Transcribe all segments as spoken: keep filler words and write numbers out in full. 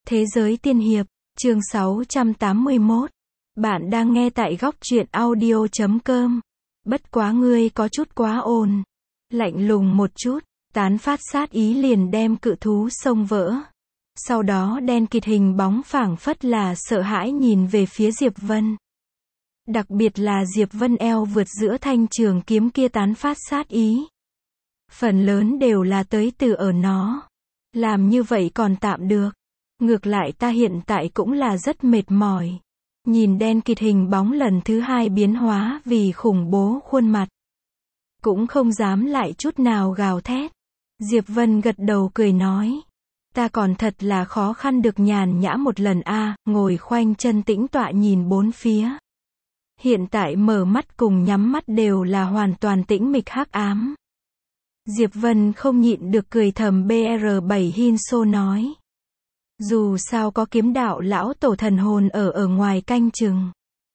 Thế giới tiên hiệp, chương sáu trăm tám mươi mốt. Bạn đang nghe tại góc truyện audio chấm com. Bất quá ngươi có chút quá ồn. Lạnh lùng một chút, tán phát sát ý liền đem cự thú xông vỡ. Sau đó đen kịt hình bóng phảng phất là sợ hãi nhìn về phía Diệp Vân. Đặc biệt là Diệp Vân eo vượt giữa thanh trường kiếm kia tán phát sát ý. Phần lớn đều là tới từ ở nó. Làm như vậy còn tạm được. Ngược lại ta hiện tại cũng là rất mệt mỏi. Nhìn đen kịt hình bóng lần thứ hai biến hóa vì khủng bố khuôn mặt. Cũng không dám lại chút nào gào thét. Diệp Vân gật đầu cười nói. Ta còn thật là khó khăn được nhàn nhã một lần a, ngồi khoanh chân tĩnh tọa nhìn bốn phía. Hiện tại mở mắt cùng nhắm mắt đều là hoàn toàn tĩnh mịch hắc ám. Diệp Vân không nhịn được cười thầm B R bảy Hinso nói. Dù sao có kiếm đạo lão tổ thần hồn ở ở ngoài canh chừng.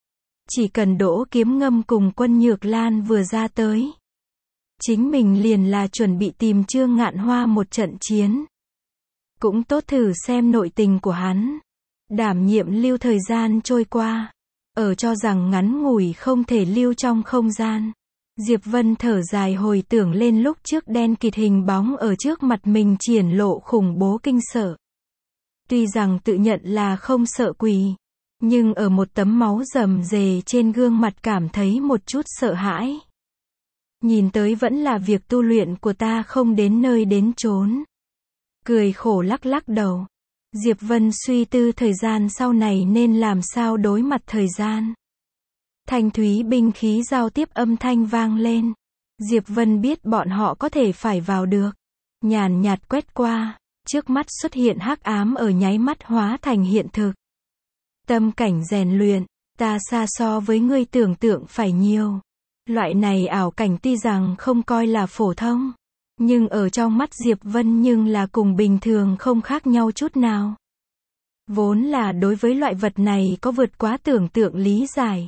Chỉ cần Đỗ Kiếm Ngâm cùng Quân Nhược Lan vừa ra tới. Chính mình liền là chuẩn bị tìm Trương Ngạn Hoa một trận chiến. Cũng tốt thử xem nội tình của hắn. Đảm nhiệm lưu thời gian trôi qua. Ở cho rằng ngắn ngủi không thể lưu trong không gian. Diệp Vân thở dài hồi tưởng lên lúc trước đen kịt hình bóng ở trước mặt mình triển lộ khủng bố kinh sợ. Tuy rằng tự nhận là không sợ quỷ, nhưng ở một tấm máu rầm rề trên gương mặt cảm thấy một chút sợ hãi. Nhìn tới vẫn là việc tu luyện của ta không đến nơi đến chốn. Cười khổ lắc lắc đầu. Diệp Vân suy tư thời gian sau này nên làm sao đối mặt thời gian. Thanh thúy binh khí giao tiếp âm thanh vang lên. Diệp Vân biết bọn họ có thể phải vào được. Nhàn nhạt quét qua. Trước mắt xuất hiện hắc ám ở nháy mắt hóa thành hiện thực. Tâm cảnh rèn luyện, ta xa so với ngươi tưởng tượng phải nhiều. Loại này ảo cảnh tuy rằng không coi là phổ thông, nhưng ở trong mắt Diệp Vân nhưng là cùng bình thường không khác nhau chút nào. Vốn là đối với loại vật này có vượt quá tưởng tượng lý giải.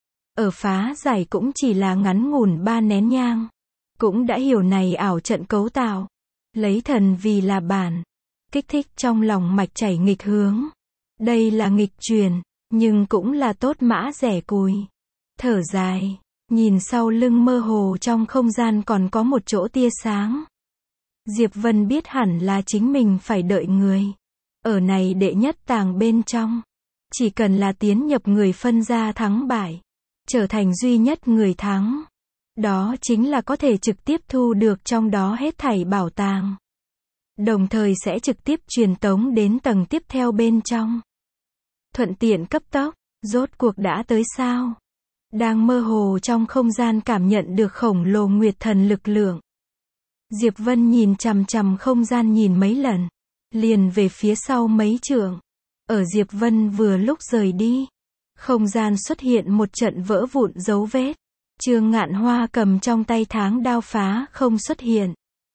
Ở phá giải cũng chỉ là ngắn ngủn ba nén nhang. Cũng đã hiểu này ảo trận cấu tạo. Lấy thần vì là bản. Kích thích trong lòng mạch chảy nghịch hướng. Đây là nghịch truyền, nhưng cũng là tốt mã rẻ cùi. Thở dài, nhìn sau lưng mơ hồ trong không gian còn có một chỗ tia sáng. Diệp Vân biết hẳn là chính mình phải đợi người. Ở này đệ nhất tàng bên trong. Chỉ cần là tiến nhập người phân ra thắng bại. Trở thành duy nhất người thắng. Đó chính là có thể trực tiếp thu được trong đó hết thảy bảo tàng. Đồng thời sẽ trực tiếp truyền tống đến tầng tiếp theo bên trong. Thuận tiện cấp tốc, rốt cuộc đã tới sao? Đang mơ hồ trong không gian cảm nhận được khổng lồ nguyệt thần lực lượng. Diệp Vân nhìn chằm chằm không gian nhìn mấy lần. Liền về phía sau mấy trượng. Ở Diệp Vân vừa lúc rời đi. Không gian xuất hiện một trận vỡ vụn dấu vết. Trương Ngạn Hoa cầm trong tay tháng đao phá không xuất hiện.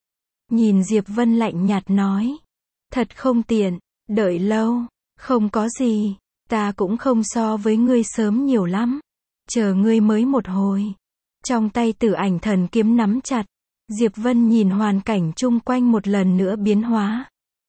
Nhìn Diệp Vân lạnh nhạt nói. Thật không tiện, đợi lâu, không có gì, ta cũng không so với ngươi sớm nhiều lắm. Chờ ngươi mới một hồi. Trong tay Tử Ảnh Thần kiếm nắm chặt. Diệp Vân nhìn hoàn cảnh chung quanh một lần nữa biến hóa.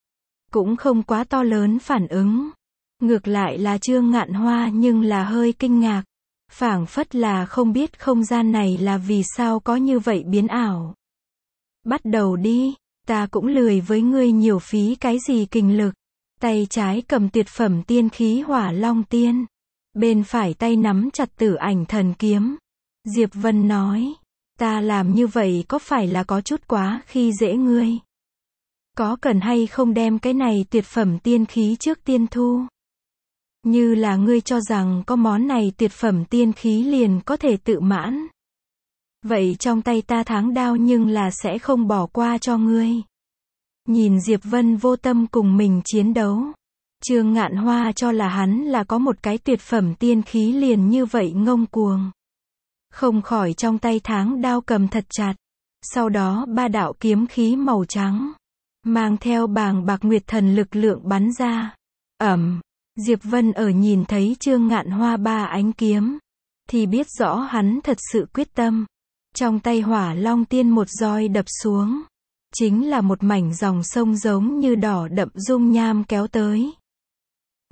Cũng không quá to lớn phản ứng. Ngược lại là Trương Ngạn Hoa nhưng là hơi kinh ngạc. Phảng phất là không biết không gian này là vì sao có như vậy biến ảo. Bắt đầu đi, ta cũng lười với ngươi nhiều phí cái gì kinh lực. Tay trái cầm tuyệt phẩm tiên khí Hỏa Long Tiên. Bên phải tay nắm chặt Tử Ảnh Thần kiếm. Diệp Vân nói, ta làm như vậy có phải là có chút quá khi dễ ngươi? Có cần hay không đem cái này tuyệt phẩm tiên khí trước tiên thu? Như là ngươi cho rằng có món này tuyệt phẩm tiên khí liền có thể tự mãn. Vậy trong tay ta tháng đao nhưng là sẽ không bỏ qua cho ngươi. Nhìn Diệp Vân vô tâm cùng mình chiến đấu. Trương Ngạn Hoa cho là hắn là có một cái tuyệt phẩm tiên khí liền như vậy ngông cuồng. Không khỏi trong tay tháng đao cầm thật chặt. Sau đó ba đạo kiếm khí màu trắng. Mang theo bàng bạc nguyệt thần lực lượng bắn ra. Ẩm. Diệp Vân ở nhìn thấy Trương Ngạn Hoa ba ánh kiếm. Thì biết rõ hắn thật sự quyết tâm. Trong tay Hỏa Long Tiên một roi đập xuống. Chính là một mảnh dòng sông giống như đỏ đậm dung nham kéo tới.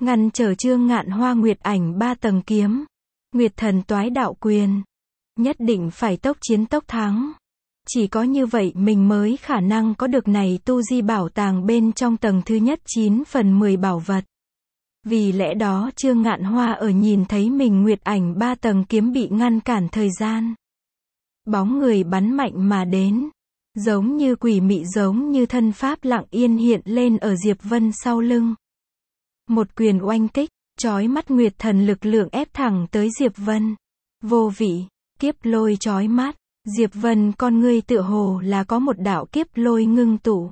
ngăn trở Trương Ngạn Hoa nguyệt ảnh ba tầng kiếm, Nguyệt Thần Toái Đạo Quyền. Nhất định phải tốc chiến tốc thắng. Chỉ có như vậy mình mới khả năng có được này tu di bảo tàng bên trong tầng thứ nhất chín phần mười bảo vật. Vì lẽ đó Trương Ngạn Hoa ở nhìn thấy mình nguyệt ảnh ba tầng kiếm bị ngăn cản thời gian. Bóng người bắn mạnh mà đến. Giống như quỷ mị, giống như thân pháp lặng yên hiện lên ở Diệp Vân sau lưng. Một quyền oanh kích, chói mắt nguyệt thần lực lượng ép thẳng tới Diệp Vân. Vô vị, kiếp lôi chói mắt. Diệp Vân con ngươi tựa hồ là có một đạo kiếp lôi ngưng tụ.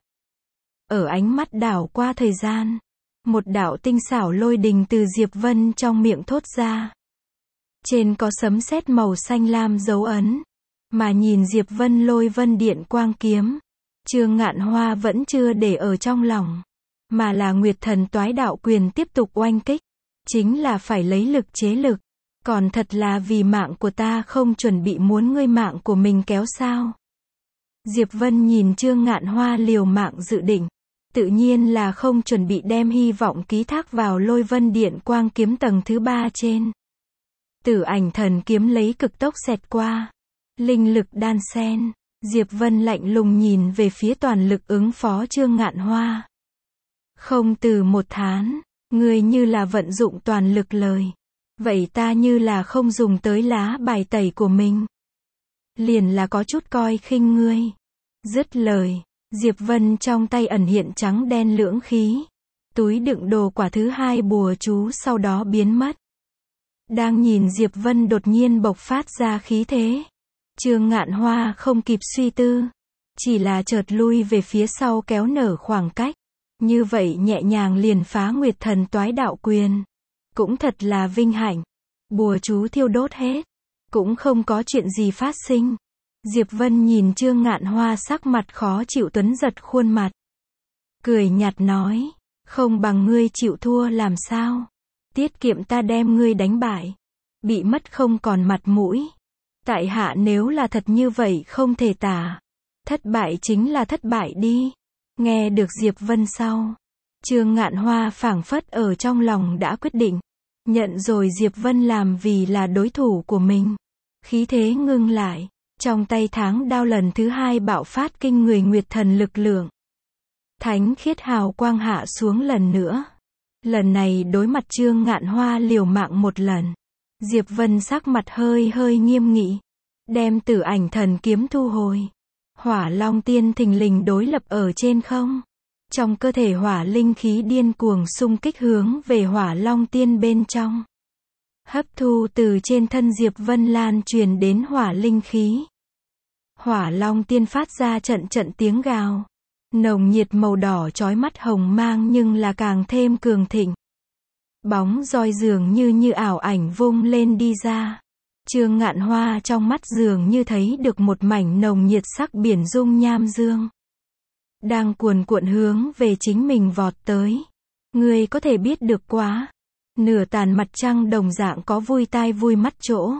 Ở ánh mắt đảo qua thời gian, một đạo tinh xảo lôi đình từ Diệp Vân trong miệng thốt ra. Trên có sấm sét màu xanh lam dấu ấn. Mà nhìn Diệp Vân lôi vân điện quang kiếm, Trương Ngạn Hoa vẫn chưa để ở trong lòng, mà là Nguyệt Thần Toái Đạo Quyền tiếp tục oanh kích, chính là phải lấy lực chế lực, còn thật là vì mạng của ta không chuẩn bị muốn ngươi mạng của mình kéo sao. Diệp Vân nhìn Trương Ngạn Hoa liều mạng dự định, tự nhiên là không chuẩn bị đem hy vọng ký thác vào lôi vân điện quang kiếm tầng thứ ba trên. Tử Ảnh Thần kiếm lấy cực tốc xẹt qua. Linh lực đan xen, Diệp Vân lạnh lùng nhìn về phía toàn lực ứng phó Trương Ngạn Hoa. Không từ một thán, ngươi như là vận dụng toàn lực lời. Vậy ta như là không dùng tới lá bài tẩy của mình. Liền là có chút coi khinh ngươi. Dứt lời, Diệp Vân trong tay ẩn hiện trắng đen lưỡng khí. Túi đựng đồ quả thứ hai bùa chú sau đó biến mất. Đang nhìn Diệp Vân đột nhiên bộc phát ra khí thế. Trương Ngạn Hoa không kịp suy tư, chỉ là chợt lui về phía sau kéo nở khoảng cách, như vậy nhẹ nhàng liền phá Nguyệt Thần Toái Đạo Quyền. Cũng thật là vinh hạnh, bùa chú thiêu đốt hết, cũng không có chuyện gì phát sinh. Diệp Vân nhìn Trương Ngạn Hoa sắc mặt khó chịu tuấn giật khuôn mặt. Cười nhạt nói, không bằng ngươi chịu thua làm sao, tiết kiệm ta đem ngươi đánh bại, bị mất không còn mặt mũi. Tại hạ nếu là thật như vậy không thể tả. Thất bại chính là thất bại đi. Nghe được Diệp Vân sau, Trương Ngạn Hoa phảng phất ở trong lòng đã quyết định. Nhận rồi Diệp Vân làm vì là đối thủ của mình. Khí thế ngưng lại. Trong tay tháng đao lần thứ hai bạo phát kinh người nguyệt thần lực lượng. Thánh khiết hào quang hạ xuống lần nữa. Lần này đối mặt Trương Ngạn Hoa liều mạng một lần. Diệp Vân sắc mặt hơi hơi nghiêm nghị, đem Tử Ảnh Thần kiếm thu hồi. Hỏa Long Tiên thình lình đối lập ở trên không. Trong cơ thể hỏa linh khí điên cuồng xung kích hướng về Hỏa Long Tiên bên trong. Hấp thu từ trên thân Diệp Vân lan truyền đến hỏa linh khí. Hỏa Long Tiên phát ra trận trận tiếng gào. Nồng nhiệt màu đỏ chói mắt hồng mang nhưng là càng thêm cường thịnh. Bóng roi dường như như ảo ảnh vung lên đi ra. Trương Ngạn Hoa trong mắt dường như thấy được một mảnh nồng nhiệt sắc biển dung nham dương. Đang cuồn cuộn hướng về chính mình vọt tới. Ngươi có thể biết được quá. Nửa tàn mặt trăng đồng dạng có vui tai vui mắt chỗ.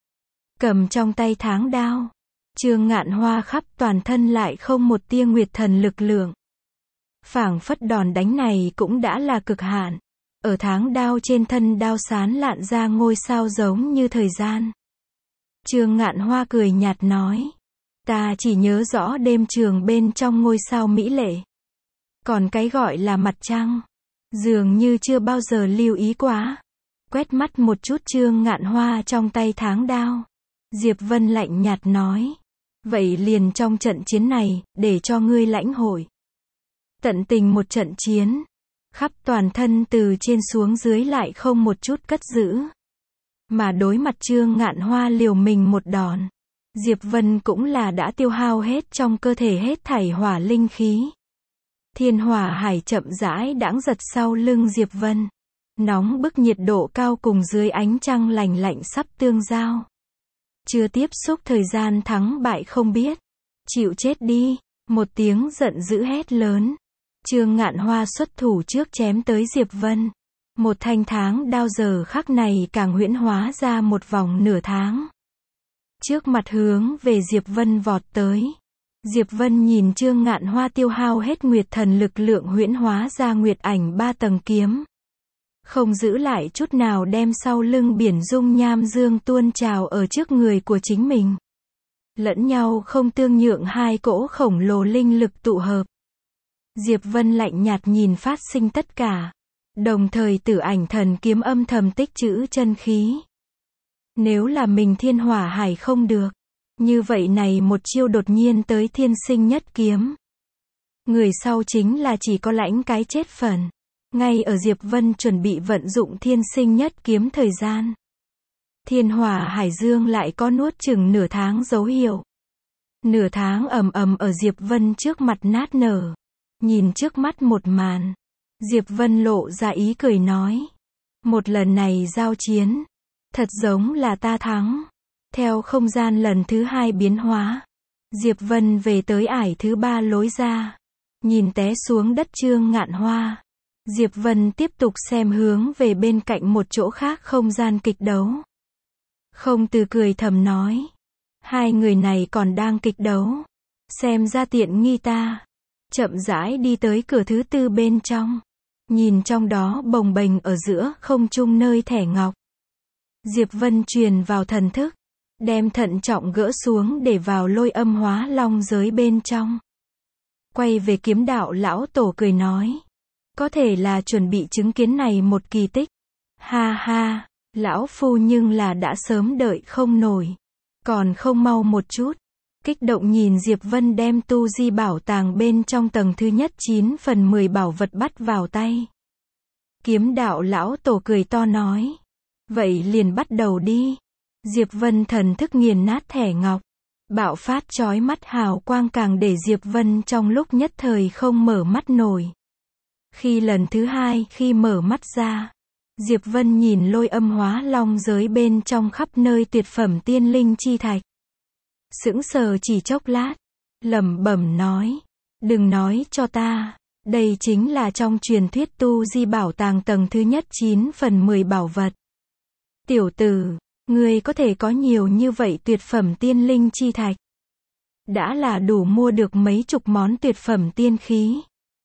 Cầm trong tay tháng đao. Trương Ngạn Hoa khắp toàn thân lại không một tia nguyệt thần lực lượng. Phảng phất đòn đánh này cũng đã là cực hạn. Ở tháng đao trên thân đao sán lạn ra ngôi sao giống như thời gian. Trương Ngạn Hoa cười nhạt nói. Ta chỉ nhớ rõ đêm trường bên trong ngôi sao mỹ lệ. Còn cái gọi là mặt trăng, dường như chưa bao giờ lưu ý quá. Quét mắt một chút Trương Ngạn Hoa trong tay tháng đao. Diệp Vân lạnh nhạt nói. Vậy liền trong trận chiến này, để cho ngươi lãnh hội. Tận tình một trận chiến. Khắp toàn thân từ trên xuống dưới lại không một chút cất giữ. Mà đối mặt Trương Ngạn Hoa liều mình một đòn. Diệp Vân cũng là đã tiêu hao hết trong cơ thể hết thảy hỏa linh khí. Thiên hỏa hải chậm rãi đãng giật sau lưng Diệp Vân. Nóng bức nhiệt độ cao cùng dưới ánh trăng lành lạnh sắp tương giao. Chưa tiếp xúc thời gian thắng bại không biết. Chịu chết đi. Một tiếng giận dữ hét lớn. Trương Ngạn Hoa xuất thủ trước chém tới Diệp Vân. Một thanh tháng đao giờ khắc này càng huyễn hóa ra một vòng nửa tháng. Trước mặt hướng về Diệp Vân vọt tới. Diệp Vân nhìn Trương Ngạn Hoa tiêu hao hết nguyệt thần lực lượng huyễn hóa ra nguyệt ảnh ba tầng kiếm. không giữ lại chút nào đem sau lưng biển dung nham dương tuôn trào ở trước người của chính mình. Lẫn nhau không tương nhượng hai cỗ khổng lồ linh lực tụ hợp. Diệp Vân lạnh nhạt nhìn phát sinh tất cả. Đồng thời Tử Ảnh Thần Kiếm âm thầm tích trữ chân khí. Nếu là mình thiên hỏa hải không được, như vậy này một chiêu đột nhiên tới thiên sinh nhất kiếm. Người sau chính là chỉ có lãnh cái chết phần. Ngay ở Diệp Vân chuẩn bị vận dụng thiên sinh nhất kiếm thời gian. Thiên hỏa hải dương lại có nuốt chừng nửa tháng dấu hiệu. Nửa tháng ầm ầm ở Diệp Vân trước mặt nát nở. Nhìn trước mắt một màn. Diệp Vân lộ ra ý cười nói. Một lần này giao chiến. Thật giống là ta thắng. Theo không gian lần thứ hai biến hóa. Diệp Vân về tới ải thứ ba lối ra. Nhìn té xuống đất Trương Ngạn Hoa. Diệp Vân tiếp tục xem hướng về bên cạnh một chỗ khác không gian kịch đấu. Không từ cười thầm nói. Hai người này còn đang kịch đấu. Xem ra tiện nghi ta. Chậm rãi đi tới cửa thứ tư bên trong. Nhìn trong đó bồng bềnh ở giữa không trung nơi thẻ ngọc. Diệp Vân truyền vào thần thức. Đem thận trọng gỡ xuống để vào lôi âm hóa long giới bên trong. Quay về Kiếm Đạo lão tổ cười nói. Có thể là chuẩn bị chứng kiến này một kỳ tích. Ha ha, lão phu nhưng là đã sớm đợi không nổi. Còn không mau một chút. Kích động nhìn Diệp Vân đem tu di bảo tàng bên trong tầng thứ nhất chín phần mười bảo vật bắt vào tay. Kiếm Đạo lão tổ cười to nói. Vậy liền bắt đầu đi. Diệp Vân thần thức nghiền nát thẻ ngọc. Bạo phát chói mắt hào quang càng để Diệp Vân trong lúc nhất thời không mở mắt nổi. Khi lần thứ hai, khi mở mắt ra, Diệp Vân nhìn lôi âm hóa long giới bên trong khắp nơi tuyệt phẩm tiên linh chi thạch. Sững sờ chỉ chốc lát, lẩm bẩm nói, đừng nói cho ta, đây chính là trong truyền thuyết tu di bảo tàng tầng thứ nhất chín phần mười bảo vật. Tiểu tử, ngươi có thể có nhiều như vậy tuyệt phẩm tiên linh chi thạch. Đã là đủ mua được mấy chục món tuyệt phẩm tiên khí.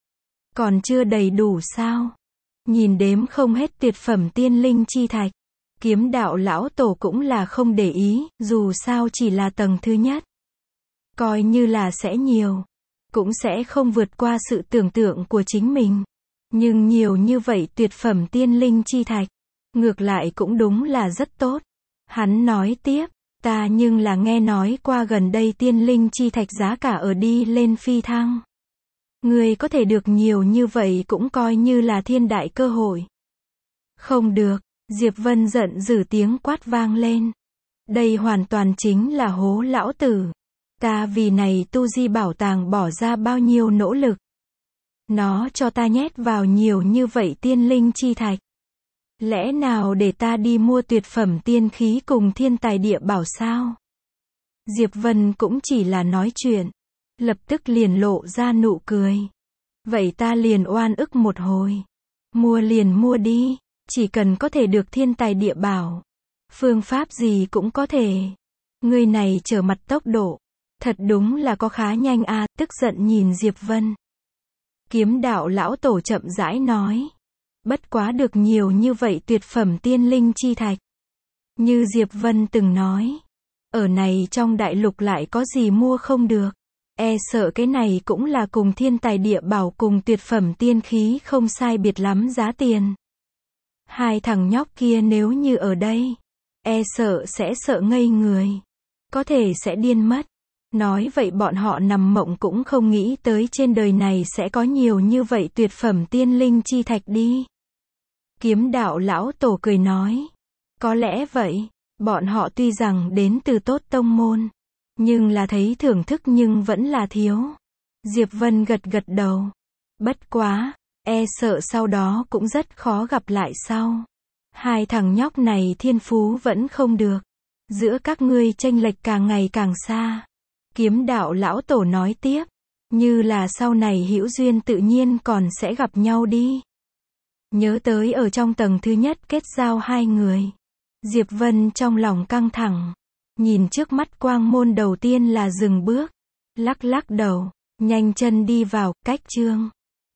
Còn chưa đầy đủ sao? Nhìn đếm không hết tuyệt phẩm tiên linh chi thạch. Kiếm Đạo lão tổ cũng là không để ý, dù sao chỉ là tầng thứ nhất. Coi như là sẽ nhiều. Cũng sẽ không vượt qua sự tưởng tượng của chính mình. Nhưng nhiều như vậy tuyệt phẩm tiên linh chi thạch. Ngược lại cũng đúng là rất tốt. Hắn nói tiếp, ta nhưng là nghe nói qua gần đây tiên linh chi thạch giá cả ở đi lên phi thăng. Ngươi có thể được nhiều như vậy cũng coi như là thiên đại cơ hội. Không được, Diệp Vân giận dữ tiếng quát vang lên. Đây hoàn toàn chính là hố lão tử. Ta vì này tu di bảo tàng bỏ ra bao nhiêu nỗ lực. Nó cho ta nhét vào nhiều như vậy tiên linh chi thạch. Lẽ nào để ta đi mua tuyệt phẩm tiên khí cùng thiên tài địa bảo sao? Diệp Vân cũng chỉ là nói chuyện. Lập tức liền lộ ra nụ cười. Vậy ta liền oan ức một hồi. Mua liền mua đi. Chỉ cần có thể được thiên tài địa bảo. Phương pháp gì cũng có thể. Người này trở mặt tốc độ. Thật đúng là có khá nhanh a. Tức giận nhìn Diệp Vân. Kiếm Đạo lão tổ chậm rãi nói. Bất quá được nhiều như vậy tuyệt phẩm tiên linh chi thạch. Như Diệp Vân từng nói. Ở này trong đại lục lại có gì mua không được. E sợ cái này cũng là cùng thiên tài địa bảo cùng tuyệt phẩm tiên khí không sai biệt lắm giá tiền. Hai thằng nhóc kia nếu như ở đây. E sợ sẽ sợ ngây người. Có thể sẽ điên mất. Nói vậy bọn họ nằm mộng cũng không nghĩ tới trên đời này sẽ có nhiều như vậy tuyệt phẩm tiên linh chi thạch đi. Kiếm Đạo lão tổ cười nói. Có lẽ vậy, bọn họ tuy rằng đến từ tốt tông môn, nhưng là thấy thưởng thức nhưng vẫn là thiếu. Diệp Vân gật gật đầu. Bất quá, e sợ sau đó cũng rất khó gặp lại sau. Hai thằng nhóc này thiên phú vẫn không được. Giữa các ngươi chênh lệch càng ngày càng xa. Kiếm Đạo lão tổ nói tiếp. Như là sau này hữu duyên tự nhiên còn sẽ gặp nhau đi. Nhớ tới ở trong tầng thứ nhất kết giao hai người. Diệp Vân trong lòng căng thẳng. Nhìn trước mắt quang môn đầu tiên là dừng bước. Lắc lắc đầu. Nhanh chân đi vào, cách chương.